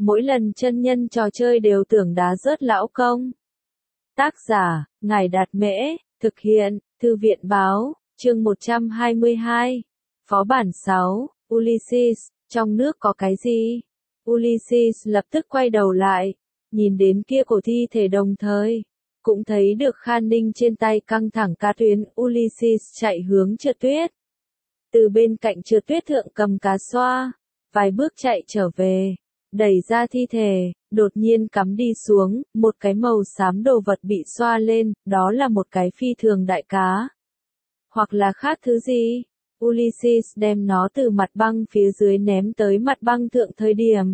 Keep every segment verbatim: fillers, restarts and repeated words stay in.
mỗi lần chân nhân trò chơi đều tưởng đá rớt lão công. Tác giả, Ngài Đạt Mễ, thực hiện, Thư viện Báo, chương một trăm hai mươi hai. Phó bản sáu, Ulysses, trong nước có cái gì? Ulysses lập tức quay đầu lại, nhìn đến kia cổ thi thể đồng thời. Cũng thấy được Khan Ninh trên tay căng thẳng cá tuyến, Ulysses chạy hướng trượt tuyết. Từ bên cạnh trượt tuyết thượng cầm cá xoa, vài bước chạy trở về, đẩy ra thi thể, đột nhiên cắm đi xuống, một cái màu xám đồ vật bị xoa lên, đó là một cái phi thường đại cá. Hoặc là khác thứ gì? Ulysses đem nó từ mặt băng phía dưới ném tới mặt băng thượng thời điểm.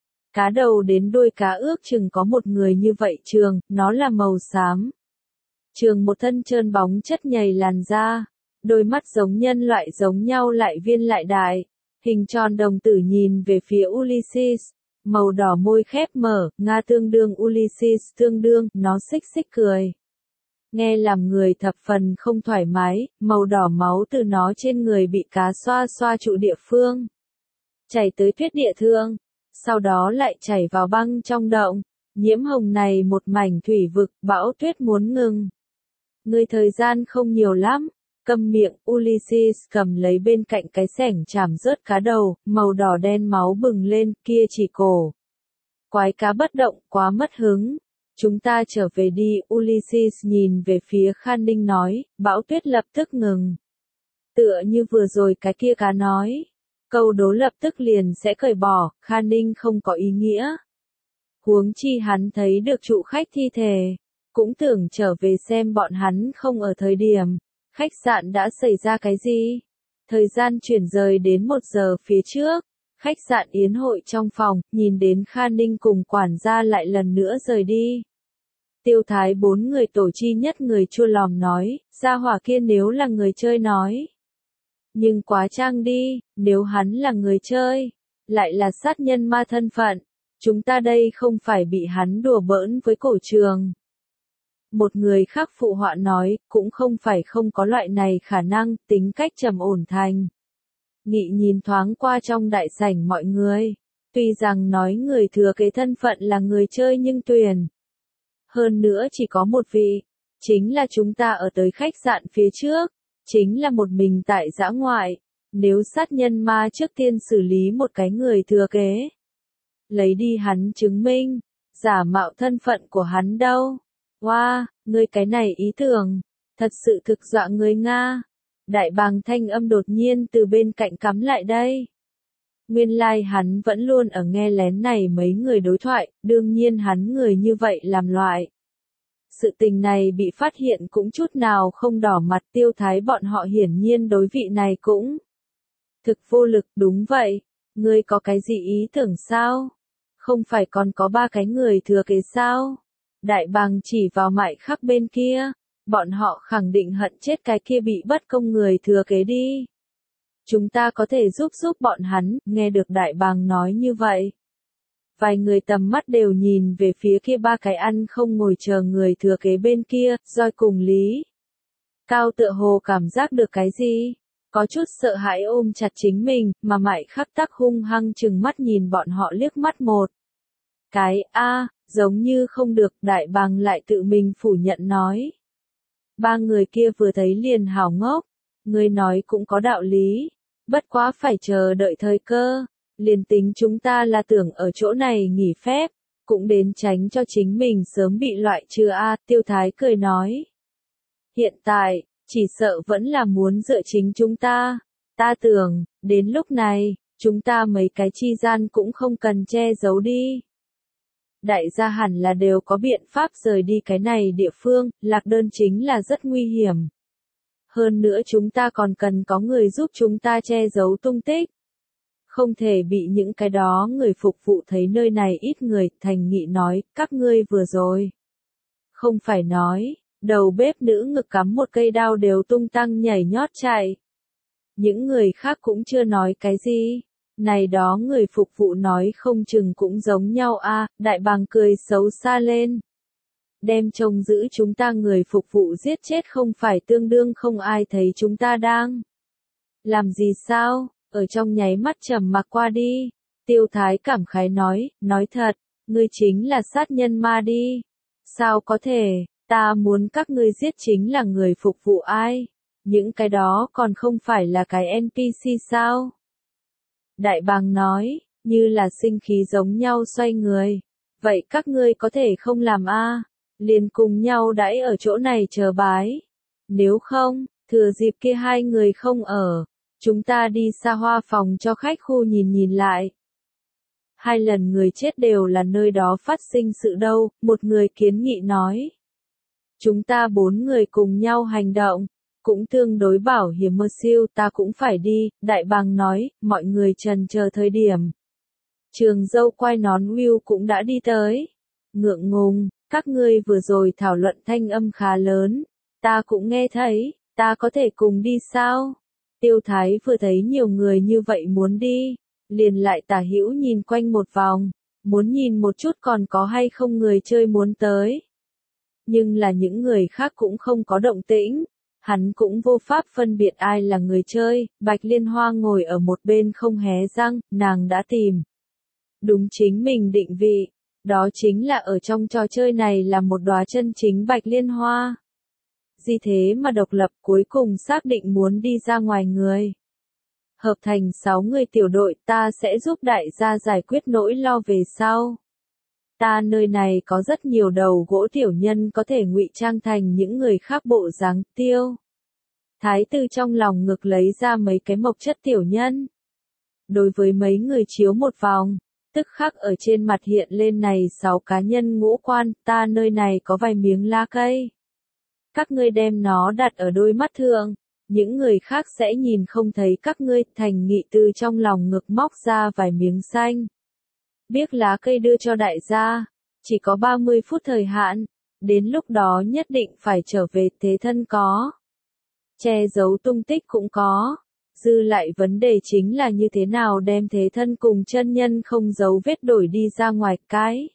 Cá đầu đến đuôi cá ước chừng có một người như vậy trường, nó là màu xám. Trường một thân trơn bóng chất nhầy làn da, đôi mắt giống nhân loại giống nhau lại viên lại đại, hình tròn đồng tử nhìn về phía Ulysses, màu đỏ môi khép mở, Nga tương đương Ulysses tương đương, nó xích xích cười. Nghe làm người thập phần không thoải mái, màu đỏ máu từ nó trên người bị cá xoa xoa trụ địa phương. Chảy tới tuyết địa thương. Sau đó lại chảy vào băng trong động, nhiễm hồng này một mảnh thủy vực, bão tuyết muốn ngừng. Người thời gian không nhiều lắm, câm miệng, Ulysses cầm lấy bên cạnh cái xẻng chảm rớt cá đầu, màu đỏ đen máu bừng lên, kia chỉ cổ. Quái cá bất động, quá mất hứng. Chúng ta trở về đi, Ulysses nhìn về phía Khan Ninh nói, bão tuyết lập tức ngừng. Tựa như vừa rồi cái kia cá nói. Câu đố lập tức liền sẽ cởi bỏ, Khan Ninh không có ý nghĩa. Huống chi hắn thấy được trụ khách thi thể, cũng tưởng trở về xem bọn hắn không ở thời điểm. Khách sạn đã xảy ra cái gì? Thời gian chuyển rời đến một giờ phía trước. Khách sạn yến hội trong phòng, nhìn đến Khan Ninh cùng quản gia lại lần nữa rời đi. Tiêu Thái bốn người tổ chi nhất người chua lòm nói, gia hỏa kia nếu là người chơi nói. Nhưng quá trang đi, nếu hắn là người chơi, lại là sát nhân ma thân phận, chúng ta đây không phải bị hắn đùa bỡn với cổ trường. Một người khác phụ họa nói, cũng không phải không có loại này khả năng, tính cách trầm ổn thành. Nghị nhìn thoáng qua trong đại sảnh mọi người, tuy rằng nói người thừa kế thân phận là người chơi nhưng tuyển. Hơn nữa chỉ có một vị, chính là chúng ta ở tới khách sạn phía trước. Chính là một mình tại dã ngoại, nếu sát nhân ma trước tiên xử lý một cái người thừa kế. Lấy đi hắn chứng minh, giả mạo thân phận của hắn đâu. Wow, ngươi cái này ý tưởng, thật sự thực dọa người Nga. Đại bàng thanh âm đột nhiên từ bên cạnh cắm lại đây. Nguyên lai like hắn vẫn luôn ở nghe lén này mấy người đối thoại, đương nhiên hắn người như vậy làm loại. Sự tình này bị phát hiện cũng chút nào không đỏ mặt, Tiêu Thái bọn họ hiển nhiên đối vị này cũng thực vô lực. Đúng vậy, ngươi có cái gì ý tưởng sao? Không phải còn có ba cái người thừa kế sao? Đại bàng chỉ vào Mại Khắc bên kia, bọn họ khẳng định hận chết cái kia bị bất công người thừa kế đi. Chúng ta có thể giúp giúp bọn hắn, nghe được đại bàng nói như vậy. Vài người tầm mắt đều nhìn về phía kia ba cái ăn không ngồi chờ người thừa kế bên kia, Roi cùng Lý. Cao tựa hồ cảm giác được cái gì? Có chút sợ hãi ôm chặt chính mình, mà Mại Khắc tắc hung hăng chừng mắt nhìn bọn họ liếc mắt một. Cái, a giống như không được, đại bàng lại tự mình phủ nhận nói. Ba người kia vừa thấy liền hào ngốc, người nói cũng có đạo lý, bất quá phải chờ đợi thời cơ. Liền tính chúng ta là tưởng ở chỗ này nghỉ phép, cũng đến tránh cho chính mình sớm bị loại trừ a, Tiêu Thái cười nói. Hiện tại, chỉ sợ vẫn là muốn dựa chính chúng ta. Ta tưởng, đến lúc này, chúng ta mấy cái chi gian cũng không cần che giấu đi. Đại gia hẳn là đều có biện pháp rời đi cái này địa phương, lạc đơn chính là rất nguy hiểm. Hơn nữa chúng ta còn cần có người giúp chúng ta che giấu tung tích. Không thể bị những cái đó người phục vụ thấy nơi này ít người, Thành Nghị nói, các ngươi vừa rồi. Không phải nói, đầu bếp nữ ngực cắm một cây đao đều tung tăng nhảy nhót chạy. Những người khác cũng chưa nói cái gì. Này đó người phục vụ nói không chừng cũng giống nhau a, đại bàng cười xấu xa lên. Đem trông giữ chúng ta người phục vụ giết chết không phải tương đương không ai thấy chúng ta đang làm gì sao? Ở trong nháy mắt trầm mặc qua đi, Tiêu Thái cảm khái nói, nói thật, ngươi chính là sát nhân ma đi. Sao có thể, ta muốn các ngươi giết chính là người phục vụ ai? Những cái đó còn không phải là cái en pê xê sao? Đại bàng nói, như là sinh khí giống nhau xoay người. Vậy các ngươi có thể không làm a? Liền cùng nhau đãi ở chỗ này chờ bái. Nếu không, thừa dịp kia hai người không ở, chúng ta đi xa hoa phòng cho khách khu nhìn nhìn lại. Hai lần người chết đều là nơi đó phát sinh sự đâu, một người kiến nghị nói. Chúng ta bốn người cùng nhau hành động, cũng tương đối bảo hiểm mơ siêu ta cũng phải đi, đại bàng nói, mọi người trần chờ thời điểm. Trường dâu quai nón Will cũng đã đi tới. Ngượng ngùng, các ngươi vừa rồi thảo luận thanh âm khá lớn, ta cũng nghe thấy, ta có thể cùng đi sao? Tiêu Thái vừa thấy nhiều người như vậy muốn đi, liền lại tả hữu nhìn quanh một vòng, muốn nhìn một chút còn có hay không người chơi muốn tới. Nhưng là những người khác cũng không có động tĩnh, hắn cũng vô pháp phân biệt ai là người chơi, Bạch Liên Hoa ngồi ở một bên không hé răng, nàng đã tìm. Đúng chính mình định vị, đó chính là ở trong trò chơi này là một đóa chân chính Bạch Liên Hoa. Vì thế mà độc lập cuối cùng xác định muốn đi ra ngoài người. Hợp thành sáu người tiểu đội ta sẽ giúp đại gia giải quyết nỗi lo về sau. Ta nơi này có rất nhiều đầu gỗ tiểu nhân có thể ngụy trang thành những người khác bộ dáng tiêu. Thái tử trong lòng ngực lấy ra mấy cái mộc chất tiểu nhân. Đối với mấy người chiếu một vòng, tức khắc ở trên mặt hiện lên này sáu cá nhân ngũ quan, ta nơi này có vài miếng lá cây. Các ngươi đem nó đặt ở đôi mắt thượng, những người khác sẽ nhìn không thấy các ngươi, thành nghị từ trong lòng ngực móc ra vài miếng xanh. Biếc lá cây đưa cho đại gia, chỉ có ba mươi phút thời hạn, đến lúc đó nhất định phải trở về thế thân có. Che giấu tung tích cũng có, dư lại vấn đề chính là như thế nào đem thế thân cùng chân nhân không giấu vết đổi đi ra ngoài cái.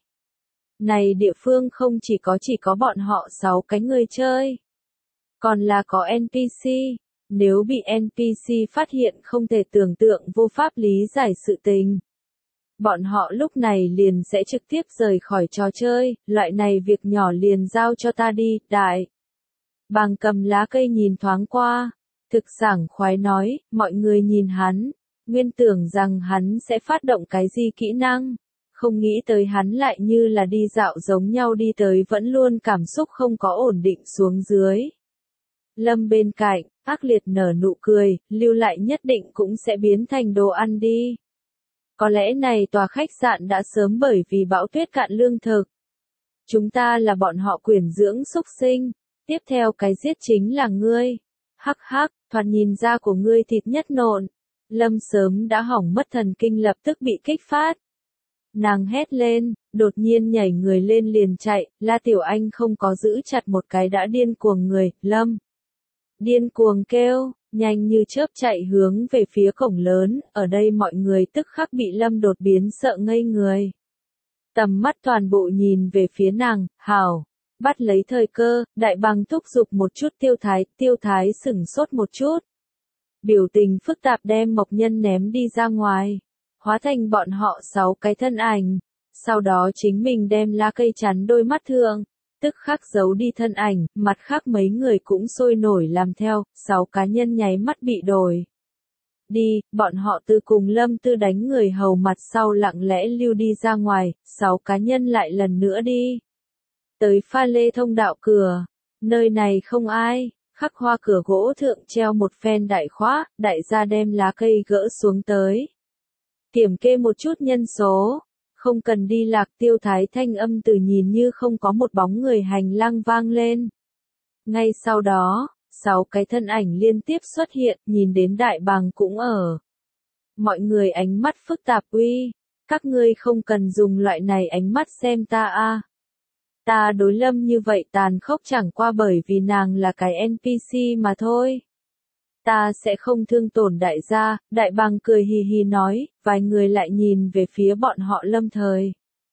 Này địa phương không chỉ có chỉ có bọn họ sáu cái người chơi, còn là có en pê xê, nếu bị en pê xê phát hiện không thể tưởng tượng vô pháp lý giải sự tình. Bọn họ lúc này liền sẽ trực tiếp rời khỏi trò chơi, loại này việc nhỏ liền giao cho ta đi, đại. Bàng cầm lá cây nhìn thoáng qua, thực sảng khoái nói, mọi người nhìn hắn, nguyên tưởng rằng hắn sẽ phát động cái gì kỹ năng, không nghĩ tới hắn lại như là đi dạo giống nhau đi tới vẫn luôn cảm xúc không có ổn định xuống dưới. Lâm bên cạnh, ác liệt nở nụ cười, lưu lại nhất định cũng sẽ biến thành đồ ăn đi. Có lẽ này tòa khách sạn đã sớm bởi vì bão tuyết cạn lương thực. Chúng ta là bọn họ quyền dưỡng xúc sinh, tiếp theo cái giết chính là ngươi. Hắc hắc, thoạt nhìn ra của ngươi thịt nhất nộn. Lâm sớm đã hỏng mất thần kinh lập tức bị kích phát. Nàng hét lên, đột nhiên nhảy người lên liền chạy, La Tiểu Anh không có giữ chặt một cái đã điên cuồng người, Lâm. Điên cuồng kêu, nhanh như chớp chạy hướng về phía cổng lớn, ở đây mọi người tức khắc bị Lâm đột biến sợ ngây người. Tầm mắt toàn bộ nhìn về phía nàng, hảo, bắt lấy thời cơ, đại bàng thúc giục một chút tiêu thái, tiêu thái sửng sốt một chút. Biểu tình phức tạp đem mộc nhân ném đi ra ngoài, hóa thành bọn họ sáu cái thân ảnh, sau đó chính mình đem lá cây chắn đôi mắt thượng. Tức khắc giấu đi thân ảnh, mặt khác mấy người cũng sôi nổi làm theo, sáu cá nhân nháy mắt bị đổi. Đi, bọn họ từ cùng Lâm Tư đánh người hầu mặt sau lặng lẽ lưu đi ra ngoài, sáu cá nhân lại lần nữa đi. Tới pha lê thông đạo cửa, nơi này không ai, khắc hoa cửa gỗ thượng treo một phen đại khóa, đại gia đem lá cây gỡ xuống tới. Kiểm kê một chút nhân số. Không cần đi lạc tiêu thái thanh âm từ nhìn như không có một bóng người hành lang vang lên. Ngay sau đó, sáu cái thân ảnh liên tiếp xuất hiện, nhìn đến đại bàng cũng ở. Mọi người ánh mắt phức tạp uy, các ngươi không cần dùng loại này ánh mắt xem ta a. Ta đối Lâm như vậy tàn khốc chẳng qua bởi vì nàng là cái en pê xê mà thôi. Ta sẽ không thương tổn đại gia, đại bàng cười hì hì nói, vài người lại nhìn về phía bọn họ Lâm thời.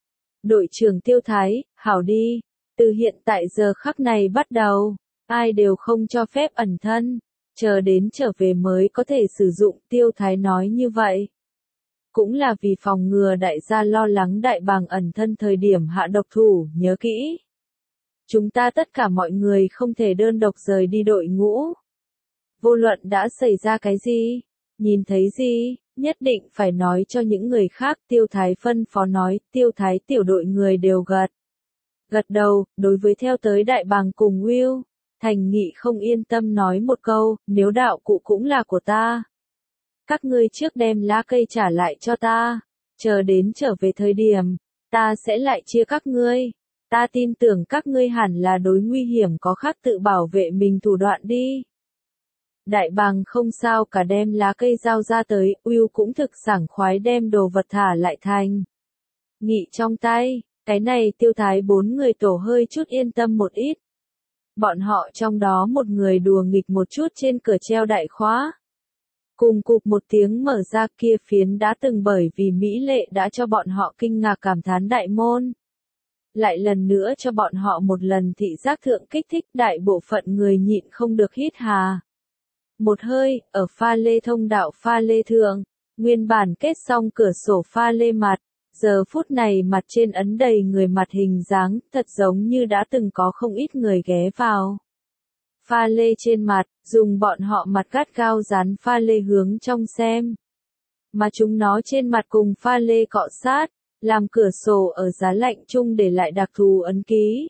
Đội trưởng Tiêu Thái, hảo đi, từ hiện tại giờ khắc này bắt đầu, ai đều không cho phép ẩn thân, chờ đến trở về mới có thể sử dụng, Tiêu Thái nói như vậy. cũng là vì phòng ngừa đại gia lo lắng đại bàng ẩn thân thời điểm hạ độc thủ, nhớ kỹ. Chúng ta tất cả mọi người không thể đơn độc rời đi đội ngũ. Vô luận đã xảy ra cái gì, nhìn thấy gì, nhất định phải nói cho những người khác. Tiêu Thái phân phó nói. Tiêu Thái tiểu đội người đều gật. Gật đầu, đối với theo tới đại bàng cùng Will, Thành Nghị không yên tâm nói một câu, nếu đạo cụ cũng là của ta. Các ngươi trước đem lá cây trả lại cho ta, chờ đến trở về thời điểm, ta sẽ lại chia các ngươi. Ta tin tưởng các ngươi hẳn là đối nguy hiểm có khác tự bảo vệ mình thủ đoạn đi. Đại bàng không sao cả đem lá cây giao ra tới, Will cũng thực sảng khoái đem đồ vật thả lại Thành Nghị trong tay. Cái này Tiêu Thái bốn người tổ hơi chút yên tâm một ít. Bọn họ trong đó một người đùa nghịch một chút trên cửa treo đại khóa. Cùng cụp một tiếng mở ra, kia phiến đã từng bởi vì mỹ lệ đã cho bọn họ kinh ngạc cảm thán đại môn. Lại lần nữa cho bọn họ một lần thị giác thượng kích thích, đại bộ phận người nhịn không được hít hà một hơi. Ở pha lê thông đạo pha lê thượng, nguyên bản kết xong cửa sổ pha lê mặt, giờ phút này mặt trên ấn đầy người mặt hình dáng, thật giống như đã từng có không ít người ghé vào. Pha lê trên mặt, dùng bọn họ mặt gắt gao dán pha lê hướng trong xem. Mà chúng nó trên mặt cùng pha lê cọ sát, làm cửa sổ ở giá lạnh chung để lại đặc thù ấn ký.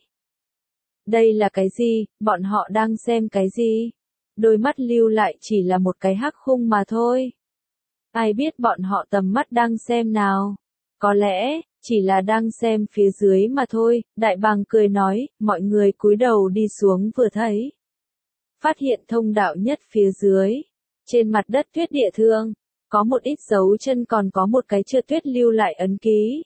Đây là cái gì? Bọn họ đang xem cái gì? Đôi mắt lưu lại chỉ là một cái hắc khung mà thôi. Ai biết bọn họ tầm mắt đang xem nào? Có lẽ, chỉ là đang xem phía dưới mà thôi. Đại bàng cười nói, mọi người cúi đầu đi xuống vừa thấy. Phát hiện thông đạo nhất phía dưới. Trên mặt đất tuyết địa thượng, có một ít dấu chân còn có một cái trượt tuyết lưu lại ấn ký.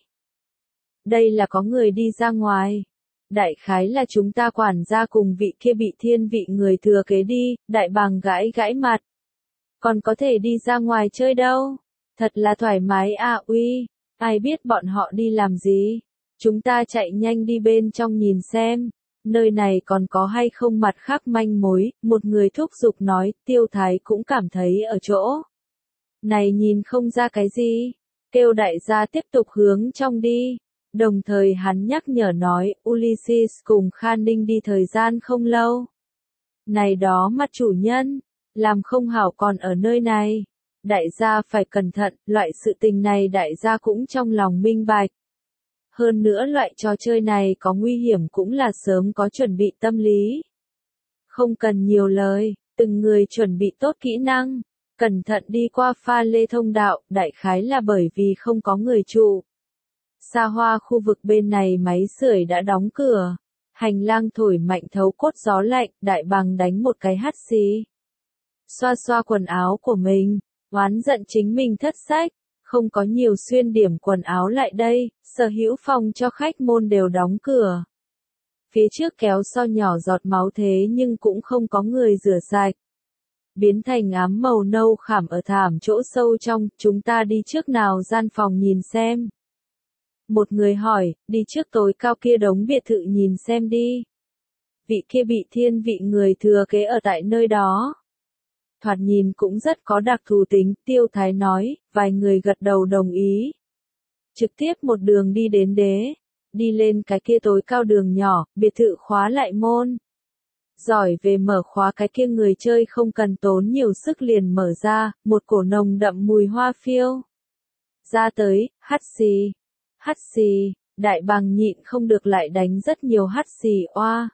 Đây là có người đi ra ngoài. Đại khái là chúng ta quản gia cùng vị kia bị thiên vị người thừa kế đi. Đại bàng gãi gãi mặt. Còn có thể đi ra ngoài chơi đâu. Thật là thoải mái à uy. Ai biết bọn họ đi làm gì? Chúng ta chạy nhanh đi bên trong nhìn xem. Nơi này còn có hay không mặt khác manh mối. Một người thúc giục nói. Tiêu Thái cũng cảm thấy ở chỗ này nhìn không ra cái gì. Kêu đại gia tiếp tục hướng trong đi. Đồng thời hắn nhắc nhở nói. Ulysses cùng Kha Ninh đi thời gian không lâu. Này đó mặt chủ nhân, làm không hảo còn ở nơi này. Đại gia phải cẩn thận, loại sự tình này đại gia cũng trong lòng minh bạch. Hơn nữa loại trò chơi này có nguy hiểm cũng là sớm có chuẩn bị tâm lý. Không cần nhiều lời, từng người chuẩn bị tốt kỹ năng, cẩn thận đi qua pha lê thông đạo, đại khái là bởi vì không có người trụ. Xa hoa khu vực bên này máy sưởi đã đóng cửa, hành lang thổi mạnh thấu cốt gió lạnh, đại bàng đánh một cái hắt xì. Xoa xoa quần áo của mình. Oán giận chính mình thất sách, không có nhiều xuyên điểm quần áo lại đây, sở hữu phòng cho khách môn đều đóng cửa. Phía trước kéo so nhỏ giọt máu thế nhưng cũng không có người rửa sạch. Biến thành ám màu nâu khảm ở thảm chỗ sâu trong, chúng ta đi trước nào gian phòng nhìn xem. Một người hỏi, đi trước tối cao kia đống biệt thự nhìn xem đi. Vị kia bị thiên vị người thừa kế ở tại nơi đó. Thoạt nhìn cũng rất có đặc thù tính, Tiêu Thái nói, vài người gật đầu đồng ý. Trực tiếp một đường đi đến đế, đi lên cái kia tối cao đường nhỏ, biệt thự khóa lại môn. Giỏi về mở khóa cái kia người chơi không cần tốn nhiều sức liền mở ra, một cổ nồng đậm mùi hoa phiêu. Ra tới, hắt xì, hắt xì, đại bàng nhịn không được lại đánh rất nhiều hắt xì oa.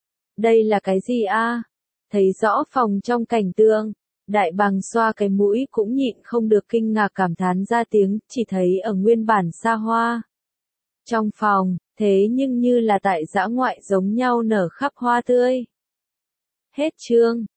Đây là cái gì a? Thấy rõ phòng trong cảnh tượng, đại bàng xoa cái mũi cũng nhịn không được kinh ngạc cảm thán ra tiếng, chỉ thấy ở nguyên bản xa hoa. Trong phòng, thế nhưng như là tại dã ngoại giống nhau nở khắp hoa tươi. Hết chương.